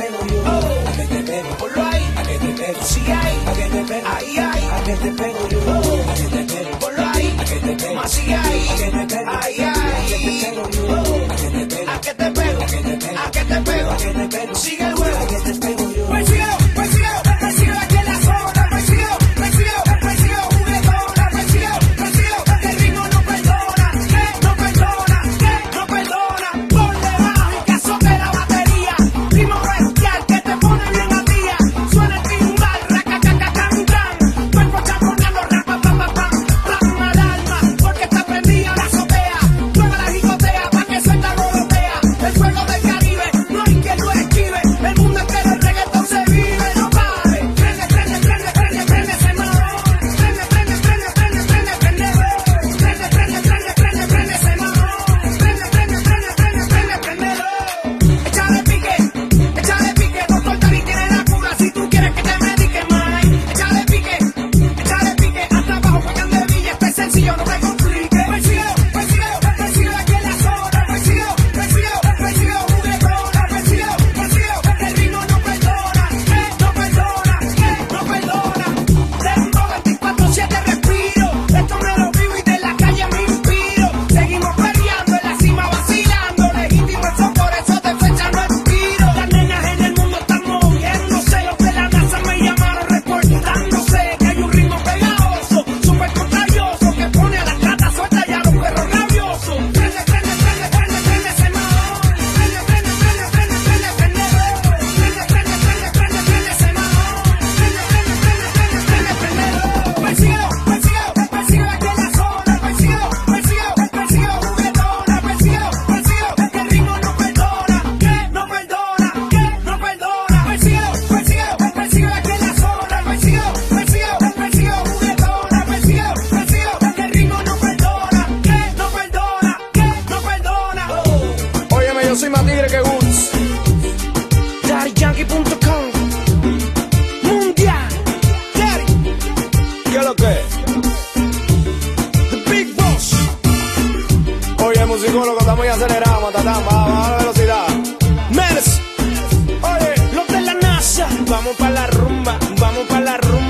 pego yo, a que te pego, ponlo ahí, a que te pego, sí hay, a que te pego, ahí hay, a que te pego yo, a que te pego, ponlo ahí, a que te pego, más sí hay, a que te pego, ahí hay, a que te pego yo, a que te pego, a que te pego, a que te pego, a que te pego, a que te pego, sigue el juego, a que te pego yo. Persigo aquí en la zona, persigo, juguetona, persigo, que el ritmo no perdona, no perdona, por debajo y que azote la batería, ritmo bestial que te pone bien al día, suena el timbal, racacacacancan, cuerpo champoneando, rapapapapam, al alma, porque está prendida la azotea, mueve la jicotea, pa' que suelta golotea, el fuego del Caribe, no hay quien lo esquive, el mundo entero el reggaetón se vive, no pare, prende ese mamón, prende ese mamón, échale pique, doctor Tari tiene la cura, si tú quieres que te medique, man, échale pique, hasta abajo, porque de villa, este es sencillo, no te compliques, persigo aquí en la zona, persigo, juguetona, persigo, que el ritmo no perdona, Dembow 24/7 respiro, esto me lo vivo y de la calle me inspiro, seguimos peleando en la cima vacilando, legítimo eso, por eso de fecha no expiro, las nenas en el mundo están moviéndose, los de la NASA me llamaron reportándose, que hay un ritmo pegajoso, súper contagioso, que pone a las ratas sueltas y a los perros rabiosos, prende ese mamón, prende ese mamón, persigo aquí en la zona, persigo juguetona, persigo, que el ritmo no perdona, no perdona, persigo aquí en la zona, persigo juguetona, persigo, que el ritmo no perdona, no perdona. Óyeme, yo soy más tigre que Woods. DaddyYankee.com Mundial Daddy, ¿Qué es lo que es? The Big Boss. Oye, musicólogo, estamos muy acelerados, matatán, baja la velocidad. Menes, oye, los de la NASA, vamos pa' la rumba,